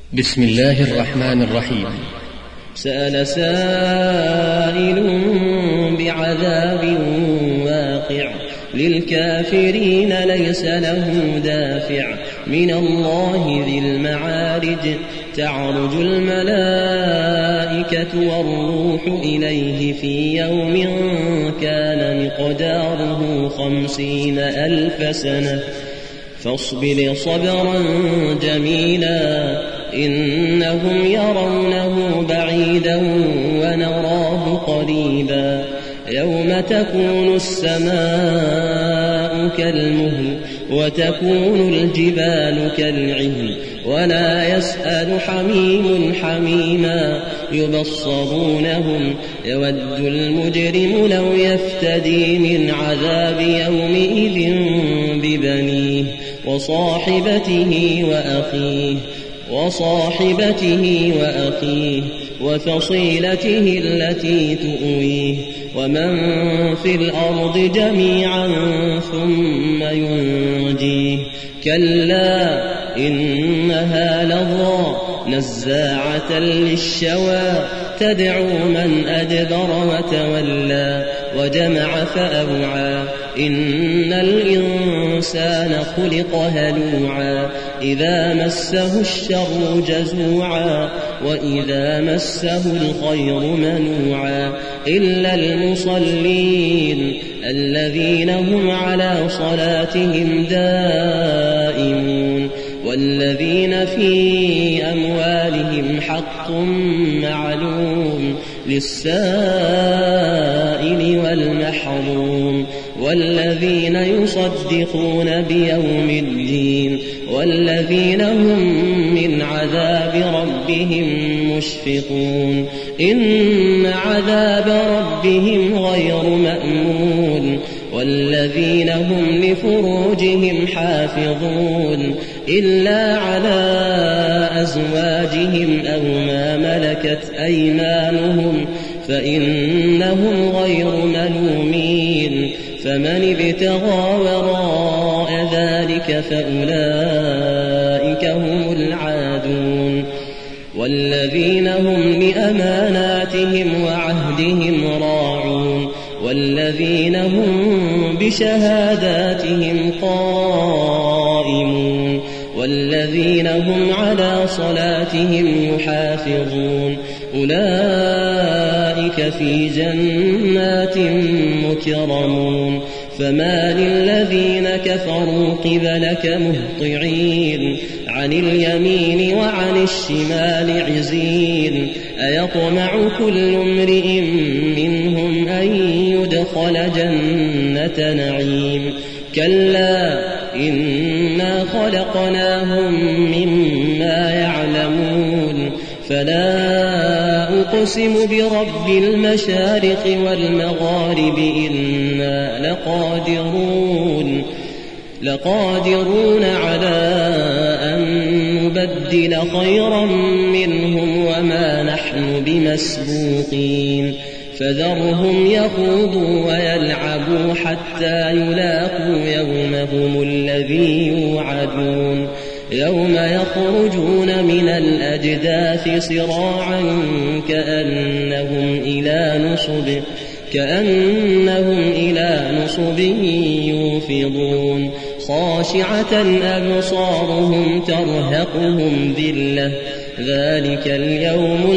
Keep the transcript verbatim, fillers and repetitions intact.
بسم الله الرحمن الرحيم. سأل سائل بعذاب واقع للكافرين ليس له دافع من الله ذي المعارج تعرج الملائكة والروح إليه في يوم كان مقداره خمسين ألف سنة فاصبر صبرا جميلا إنهم يرونه بعيدا ونراه قريبا يوم تكون السماء كالمهل وتكون الجبال كالعهن ولا يسأل حميم حميما يبصرونهم يود المجرم لو يفتدي من عذاب يومئذ ببنيه وصاحبته وأخيه وصاحبته وأخيه وفصيلته التي تؤويه ومن في الأرض جميعا ثم ينجيه كلا إنها لظى نزاعة للشوى تدعو من أدبر وتولى وجمع فأوعى إن الإنسان خلق هلوعا إذا مسه الشر جزوعا وإذا مسه الخير منوعا إلا المصلين الذين هم على صلاتهم دائمون والذين في أموالهم حق معلوم للسائل والمحروم والذين يصدقون بيوم الدين والذين هم من عذاب ربهم مشفقون إن عذاب ربهم غير مأمون والذين هم لفروجهم حافظون إلا على أزواجهم أو ما ملكت أيمانهم فإنهم غير ملومين فمن ابتغى وراء ذلك فأولئك هم العادون والذين هم لأماناتهم وعهدهم راعون والذين هم بشهاداتهم قائمون والذين هم على صلاتهم يحافظون أولئك في جنات مكرمون فما للذين كفروا قبلك مهطعين عن اليمين وعن الشمال عزين أيطمع كل امرئ منهم أن يدخل جنة نعيم كلا إنا خلقناهم مما يعلمون فلا أقسم برب المشارق والمغارب إنا لقادرون لقادرون على أن نبدل خيرا منهم وما نحن بمسبوقين فذرهم يخوضوا ويلعبوا حتى يلاقوا يومهم الذي يوعدون يوم يخرجون من الأجداث صراعا كأنهم إلى نصب كأنهم إلى نصب يوفضون خاشعة أبصارهم ترهقهم ذلة ذلك اليوم